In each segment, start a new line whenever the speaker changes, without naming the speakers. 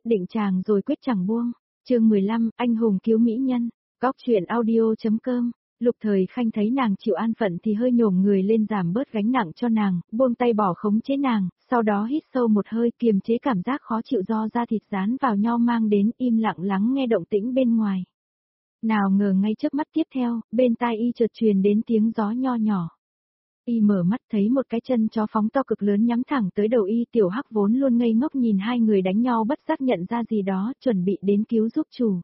định chàng rồi quyết chẳng buông. Chương 15, anh hùng cứu mỹ nhân. Góc truyện audio.com. Lục Thời Khanh thấy nàng chịu an phận thì hơi nhổm người lên giảm bớt gánh nặng cho nàng, buông tay bỏ khống chế nàng, sau đó hít sâu một hơi kiềm chế cảm giác khó chịu do da thịt dán vào nhau mang đến, im lặng lắng nghe động tĩnh bên ngoài. Nào ngờ ngay trước mắt tiếp theo, bên tai y chợt truyền đến tiếng gió nho nhỏ. Y mở mắt thấy một cái chân chó phóng to cực lớn nhắm thẳng tới đầu y. Tiểu Hắc vốn luôn ngây ngốc nhìn hai người đánh nhau bất giác nhận ra gì đó, chuẩn bị đến cứu giúp chủ.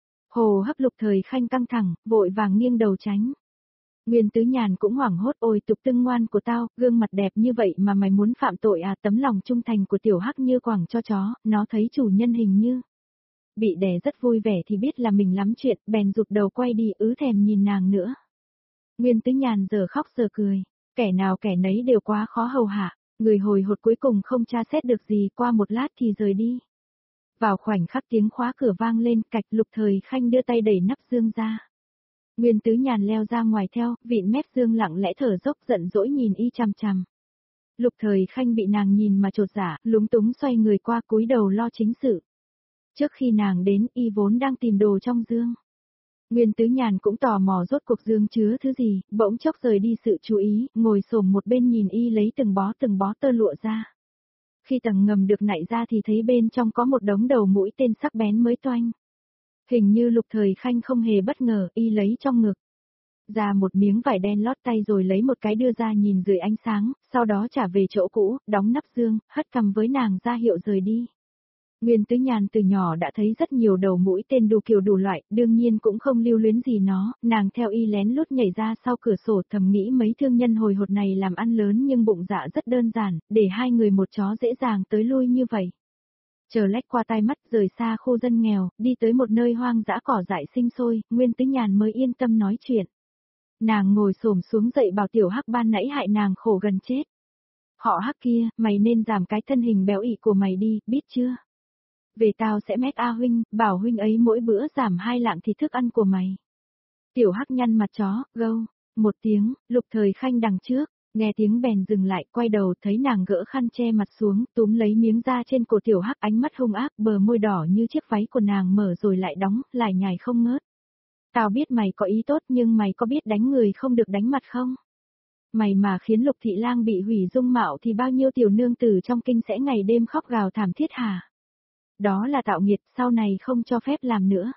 Hồ hấp Lục Thời Khanh căng thẳng, vội vàng nghiêng đầu tránh. Nguyên Tứ Nhàn cũng hoảng hốt, ôi tục tưng ngoan của tao, gương mặt đẹp như vậy mà mày muốn phạm tội à? Tấm lòng trung thành của Tiểu Hắc như quẳng cho chó, nó thấy chủ nhân hình như bị đè rất vui vẻ thì biết là mình lắm chuyện, bèn rụt đầu quay đi, thèm nhìn nàng nữa. Nguyên Tứ Nhàn giờ khóc giờ cười, kẻ nào kẻ nấy đều quá khó hầu hạ, người hồi hột cuối cùng không tra xét được gì, qua một lát thì rời đi. Vào khoảnh khắc tiếng khóa cửa vang lên, cạch. Lục Thời Khanh đưa tay đẩy nắp dương ra. Nguyên Tứ Nhàn leo ra ngoài theo, vịn mép dương lặng lẽ thở dốc giận dỗi nhìn y chằm chằm. Lục Thời Khanh bị nàng nhìn mà chột dạ, lúng túng xoay người qua cúi đầu lo chính sự. Trước khi nàng đến, y vốn đang tìm đồ trong dương. Nguyên Tứ Nhàn cũng tò mò rốt cuộc dương chứa thứ gì, bỗng chốc rời đi sự chú ý, ngồi xổm một bên nhìn y lấy từng bó tơ lụa ra. Khi tầng ngầm được nạy ra thì thấy bên trong có một đống đầu mũi tên sắc bén mới toanh. Hình như Lục Thời Khanh không hề bất ngờ, y lấy trong ngực ra một miếng vải đen lót tay rồi lấy một cái đưa ra nhìn dưới ánh sáng, sau đó trả về chỗ cũ, đóng nắp dương, hất cằm với nàng ra hiệu rời đi. Nguyên Tứ Nhàn từ nhỏ đã thấy rất nhiều đầu mũi tên đủ kiểu đủ loại, đương nhiên cũng không lưu luyến gì nó, nàng theo y lén lút nhảy ra sau cửa sổ, thầm nghĩ mấy thương nhân hồi hột này làm ăn lớn nhưng bụng dạ rất đơn giản, để hai người một chó dễ dàng tới lui như vậy. Chờ lách qua tai mắt rời xa khu dân nghèo, đi tới một nơi hoang dã cỏ dại sinh sôi, Nguyên Tứ Nhàn mới yên tâm nói chuyện. Nàng ngồi xổm xuống dậy bảo Tiểu Hắc ban nãy hại nàng khổ gần chết. Họ Hắc kia, mày nên giảm cái thân hình béo ị của mày đi, biết chưa? Về tao sẽ mét A huynh, bảo huynh ấy mỗi bữa giảm 2 lạng thịt thức ăn của mày. Tiểu Hắc nhăn mặt chó, gâu, một tiếng, Lục Thời Khanh đằng trước, nghe tiếng bèn dừng lại, quay đầu thấy nàng gỡ khăn che mặt xuống, túm lấy miếng da trên cổ Tiểu Hắc, ánh mắt hung ác, bờ môi đỏ như chiếc váy của nàng mở rồi lại đóng, lại nhảy không ngớt. Tao biết mày có ý tốt nhưng mày có biết đánh người không được đánh mặt không? Mày mà khiến Lục Thị Lang bị hủy dung mạo thì bao nhiêu tiểu nương tử trong kinh sẽ ngày đêm khóc gào thảm thiết hả? Đó là tạo nghiệt, sau này không cho phép làm nữa.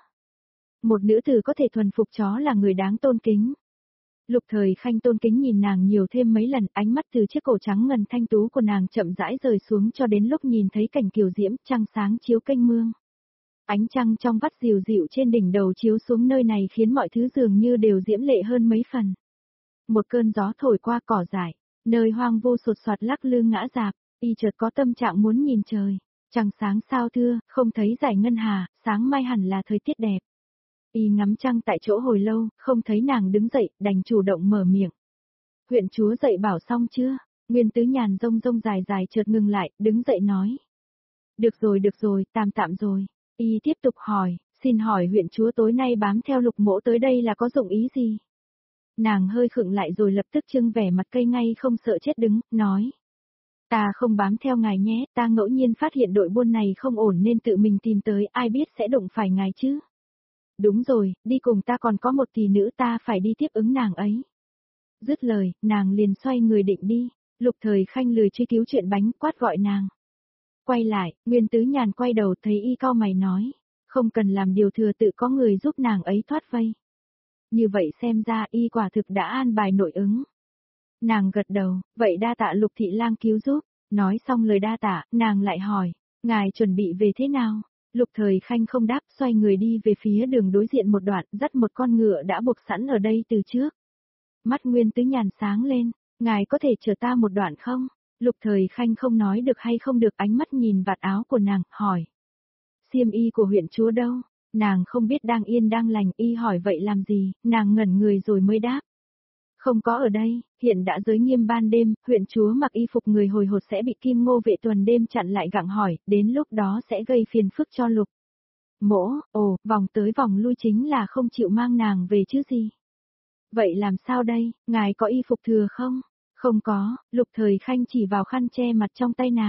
Một nữ tử có thể thuần phục chó là người đáng tôn kính. Lục Thời Khanh tôn kính nhìn nàng nhiều thêm mấy lần, ánh mắt từ chiếc cổ trắng ngần thanh tú của nàng chậm rãi rời xuống cho đến lúc nhìn thấy cảnh kiều diễm, trăng sáng chiếu kênh mương. Ánh trăng trong vắt dịu dịu trên đỉnh đầu chiếu xuống nơi này khiến mọi thứ dường như đều diễm lệ hơn mấy phần. Một cơn gió thổi qua cỏ dại, nơi hoang vu sột soạt lắc lư ngã rạp, y chợt có tâm trạng muốn nhìn trời. Trăng sáng sao thưa, không thấy dải ngân hà, sáng mai hẳn là thời tiết đẹp. Y ngắm trăng tại chỗ hồi lâu, không thấy nàng đứng dậy, đành chủ động mở miệng. Huyện chúa dậy bảo xong chưa? Nguyên Tứ Nhàn rông rông dài dài chợt ngừng lại, đứng dậy nói. Được rồi, tạm rồi. Y tiếp tục hỏi, xin hỏi huyện chúa tối nay bám theo Lục mỗ tới đây là có dụng ý gì? Nàng hơi khựng lại rồi lập tức trưng vẻ mặt cây ngay không sợ chết đứng, nói. Ta không bám theo ngài nhé, ta ngẫu nhiên phát hiện đội buôn này không ổn nên tự mình tìm tới, ai biết sẽ đụng phải ngài chứ. Đúng rồi, đi cùng ta còn có một tỷ nữ, ta phải đi tiếp ứng nàng ấy. Dứt lời, nàng liền xoay người định đi, Lục Thời Khanh lười truy cứu chuyện bánh, quát gọi nàng. Quay lại, Nguyên Tứ Nhàn quay đầu thấy y cau mày nói, không cần làm điều thừa, tự có người giúp nàng ấy thoát vây. Như vậy xem ra y quả thực đã an bài nội ứng. Nàng gật đầu, vậy đa tạ Lục Thị Lang cứu giúp. Nói xong lời đa tạ, nàng lại hỏi, ngài chuẩn bị về thế nào? Lục Thời Khanh không đáp, xoay người đi về phía đường đối diện một đoạn, dắt một con ngựa đã buộc sẵn ở đây từ trước. Mắt Nguyên Tứ Nhàn sáng lên, ngài có thể chờ ta một đoạn không? Lục Thời Khanh không nói được hay không được, ánh mắt nhìn vạt áo của nàng, hỏi. Xiêm y của huyện chúa đâu? Nàng không biết đang yên đang lành, y hỏi vậy làm gì, nàng ngẩn người rồi mới đáp. Không có ở đây, hiện đã giới nghiêm ban đêm, huyện chúa mặc y phục người hồi hột sẽ bị Kim Ngô vệ tuần đêm chặn lại gặng hỏi, đến lúc đó sẽ gây phiền phức cho Lục mỗ. Vòng tới vòng lui chính là không chịu mang nàng về chứ gì. Vậy làm sao đây, ngài có y phục thừa không? Không có, Lục Thời Khanh chỉ vào khăn che mặt trong tay nàng.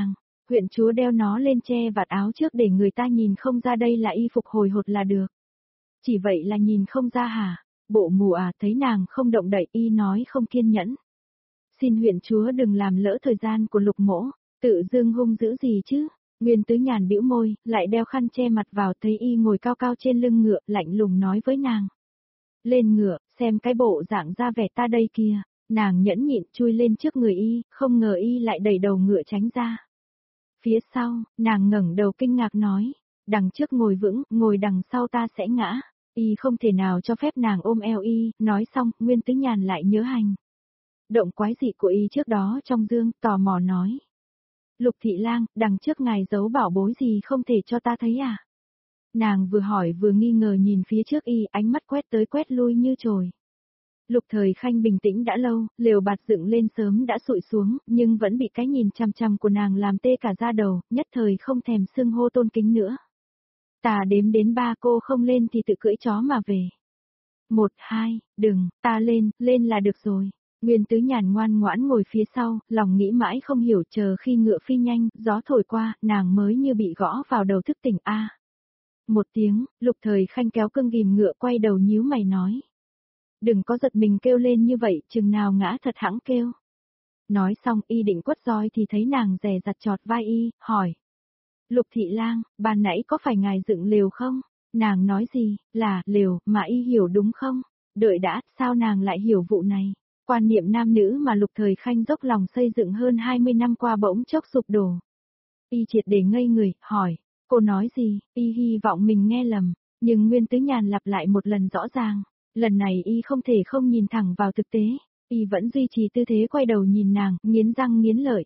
huyện chúa đeo nó lên che vạt áo trước để người ta nhìn không ra đây là y phục hồi hột là được. Chỉ vậy là nhìn không ra hả? Bộ mù à, thấy nàng không động đậy y nói không kiên nhẫn. Xin huyện chúa đừng làm lỡ thời gian của Lục mỗ, tự dưng hung dữ gì chứ? Nguyên Tứ Nhàn bĩu môi, lại đeo khăn che mặt vào thấy y ngồi cao cao trên lưng ngựa, lạnh lùng nói với nàng. Lên ngựa, xem cái bộ dạng ra vẻ ta đây kìa. Nàng nhẫn nhịn chui lên trước người y, không ngờ y lại đẩy đầu ngựa tránh ra. Phía sau, nàng ngẩng đầu kinh ngạc nói, đằng trước ngồi vững, ngồi đằng sau ta sẽ ngã. Y không thể nào cho phép nàng ôm eo y, nói xong, Nguyên Tứ Nhàn lại nhớ hành động quái dị của y trước đó trong dương, tò mò nói. Lục thị lang, đằng trước ngài giấu bảo bối gì không thể cho ta thấy à? Nàng vừa hỏi vừa nghi ngờ nhìn phía trước y, ánh mắt quét tới quét lui như chồi. Lục Thời Khanh bình tĩnh đã lâu, lều bạt dựng lên sớm đã sụi xuống, nhưng vẫn bị cái nhìn chằm chằm của nàng làm tê cả da đầu, nhất thời không thèm xưng hô tôn kính nữa. Ta đếm đến 3 cô không lên thì tự cưỡi chó mà về. 1, 2, đừng, ta lên, lên là được rồi. Nguyên Tứ Nhàn ngoan ngoãn ngồi phía sau, lòng nghĩ mãi không hiểu chờ khi ngựa phi nhanh, gió thổi qua, nàng mới như bị gõ vào đầu thức tỉnh a. Một tiếng, Lục Thời Khanh kéo cương ghìm ngựa quay đầu nhíu mày nói. Đừng có giật mình kêu lên như vậy, chừng nào ngã thật hãng kêu. Nói xong y định quất roi thì thấy nàng dè dặt chọt vai y, hỏi. Lục thị lang, ban nãy có phải ngài dựng lều không? Nàng nói gì, là lều, mà y hiểu đúng không? Đợi đã, sao nàng lại hiểu vụ này? Quan niệm nam nữ mà Lục Thời Khanh dốc lòng xây dựng hơn 20 năm qua bỗng chốc sụp đổ. Y triệt để ngây người, hỏi, cô nói gì, y hy vọng mình nghe lầm, nhưng Nguyên Tứ Nhàn lặp lại một lần rõ ràng, lần này y không thể không nhìn thẳng vào thực tế, y vẫn duy trì tư thế quay đầu nhìn nàng, nghiến răng nghiến lợi.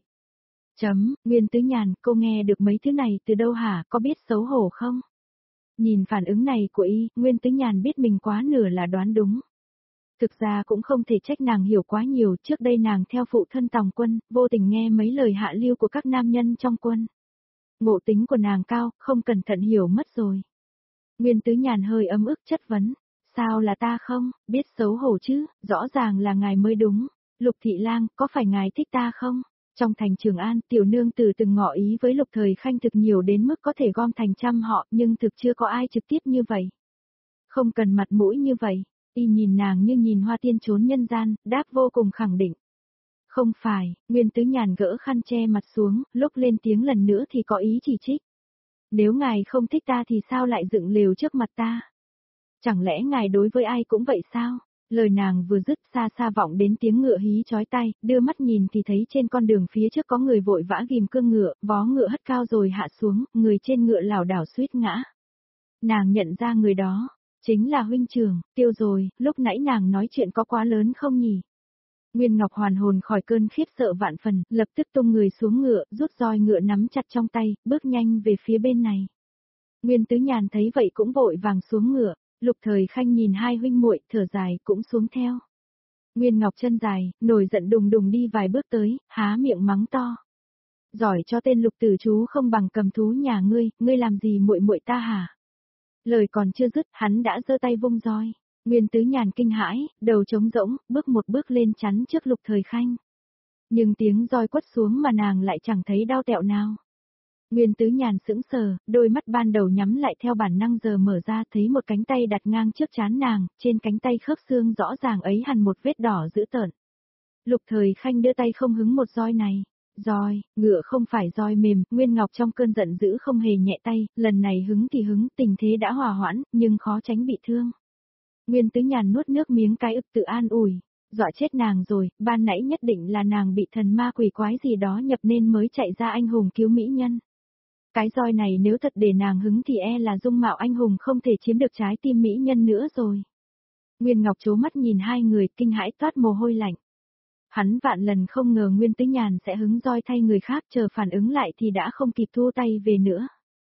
Nguyên Tứ Nhàn, cô nghe được mấy thứ này từ đâu hả, có biết xấu hổ không? Nhìn phản ứng này của y, Nguyên Tứ Nhàn biết mình quá nửa là đoán đúng. Thực ra cũng không thể trách nàng hiểu quá nhiều, trước đây nàng theo phụ thân Tòng Quân, vô tình nghe mấy lời hạ lưu của các nam nhân trong quân. Ngộ tính của nàng cao, không cẩn thận hiểu mất rồi. Nguyên Tứ Nhàn hơi ấm ức chất vấn, sao là ta không, biết xấu hổ chứ, rõ ràng là ngài mới đúng. Lục thị lang, có phải ngài thích ta không? Trong thành Trường An, tiểu nương tử từng ngỏ ý với Lục Thời Khanh thực nhiều đến mức có thể gom thành trăm họ, nhưng thực chưa có ai trực tiếp như vậy. Không cần mặt mũi như vậy. Y nhìn nàng như nhìn hoa tiên trốn nhân gian, đáp vô cùng khẳng định. Không phải, Nguyên Tứ Nhàn gỡ khăn che mặt xuống, lúc lên tiếng lần nữa thì có ý chỉ trích. Nếu ngài không thích ta thì sao lại dựng lều trước mặt ta? Chẳng lẽ ngài đối với ai cũng vậy sao? Lời nàng vừa dứt xa xa vọng đến tiếng ngựa hí chói tai, đưa mắt nhìn thì thấy trên con đường phía trước có người vội vã ghim cương ngựa, vó ngựa hất cao rồi hạ xuống, người trên ngựa lảo đảo suýt ngã. Nàng nhận ra người đó. Chính là huynh trưởng, tiêu rồi, lúc nãy nàng nói chuyện có quá lớn không nhỉ? Nguyên Ngọc hoàn hồn khỏi cơn khiếp sợ vạn phần, lập tức tung người xuống ngựa, rút roi ngựa nắm chặt trong tay, bước nhanh về phía bên này. Nguyên Tứ Nhàn thấy vậy cũng vội vàng xuống ngựa, Lục Thời Khanh nhìn hai huynh muội, thở dài cũng xuống theo. Nguyên Ngọc chân dài, nổi giận đùng đùng đi vài bước tới, há miệng mắng to. Giỏi cho tên Lục tử chú không bằng cầm thú nhà ngươi làm gì muội muội ta hả? Lời còn chưa dứt, hắn đã giơ tay vung roi. Nguyên Tứ Nhàn kinh hãi, đầu trống rỗng, bước một bước lên chắn trước Lục Thời Khanh. Nhưng tiếng roi quất xuống mà nàng lại chẳng thấy đau tẹo nào. Nguyên Tứ Nhàn sững sờ, đôi mắt ban đầu nhắm lại theo bản năng giờ mở ra thấy một cánh tay đặt ngang trước trán nàng, trên cánh tay khớp xương rõ ràng ấy hằn một vết đỏ dữ tợn. Lục Thời Khanh đưa tay không hứng một roi này. Roi, ngựa không phải roi mềm, Nguyên Ngọc trong cơn giận dữ không hề nhẹ tay, lần này hứng thì hứng, tình thế đã hòa hoãn, nhưng khó tránh bị thương. Nguyên Tứ Nhàn nuốt nước miếng cái ực tự an ủi, dọa chết nàng rồi, ban nãy nhất định là nàng bị thần ma quỷ quái gì đó nhập nên mới chạy ra anh hùng cứu mỹ nhân. Cái roi này nếu thật để nàng hứng thì e là dung mạo anh hùng không thể chiếm được trái tim mỹ nhân nữa rồi. Nguyên Ngọc trố mắt nhìn hai người kinh hãi toát mồ hôi lạnh. Hắn vạn lần không ngờ Nguyên Tứ Nhàn sẽ hứng roi thay người khác, chờ phản ứng lại thì đã không kịp thu tay về nữa.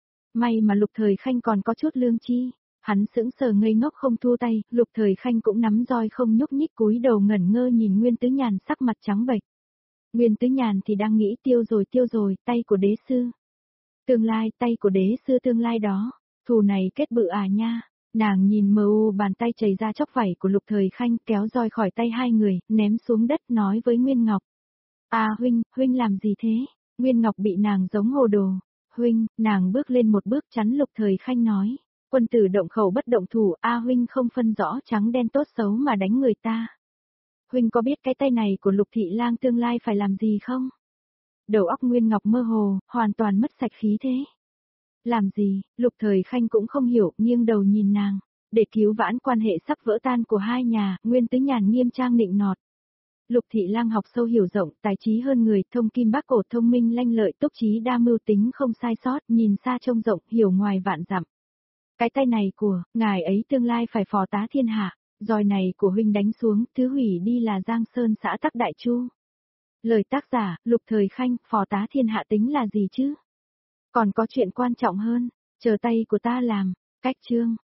May mà Lục Thời Khanh còn có chút lương chi, hắn sững sờ ngây ngốc không thu tay, Lục Thời Khanh cũng nắm roi không nhúc nhích cúi đầu ngẩn ngơ nhìn Nguyên Tứ Nhàn sắc mặt trắng bệch. Nguyên Tứ Nhàn thì đang nghĩ tiêu rồi, tay của đế sư. Tương lai, tay của đế sư tương lai đó, thù này kết bự à nha. Nàng nhìn mờ u bàn tay chảy ra chóc vảy của Lục Thời Khanh kéo roi khỏi tay hai người, ném xuống đất nói với Nguyên Ngọc. À huynh làm gì thế? Nguyên Ngọc bị nàng giống hồ đồ. Huynh, nàng bước lên một bước chắn Lục Thời Khanh nói. Quân tử động khẩu bất động thủ, huynh không phân rõ trắng đen tốt xấu mà đánh người ta. Huynh có biết cái tay này của Lục Thị Lang tương lai phải làm gì không? Đầu óc Nguyên Ngọc mơ hồ, hoàn toàn mất sạch khí thế. Làm gì, Lục Thời Khanh cũng không hiểu, nghiêng đầu nhìn nàng. Để cứu vãn quan hệ sắp vỡ tan của hai nhà, Nguyên Tứ Nhàn nghiêm trang nịnh nọt. Lục Thị Lang học sâu hiểu rộng, tài trí hơn người, thông kim bác cổ, thông minh lanh lợi, túc trí đa mưu, tính không sai sót, nhìn xa trông rộng, hiểu ngoài vạn dặm. Cái tay này của, ngài ấy tương lai phải phò tá thiên hạ, roi này của huynh đánh xuống, thứ hủy đi là Giang Sơn xã Tắc Đại Chu. Lời tác giả, Lục Thời Khanh, phò tá thiên hạ tính là gì chứ? Còn có chuyện quan trọng hơn, chờ tay của ta làm, cách chương.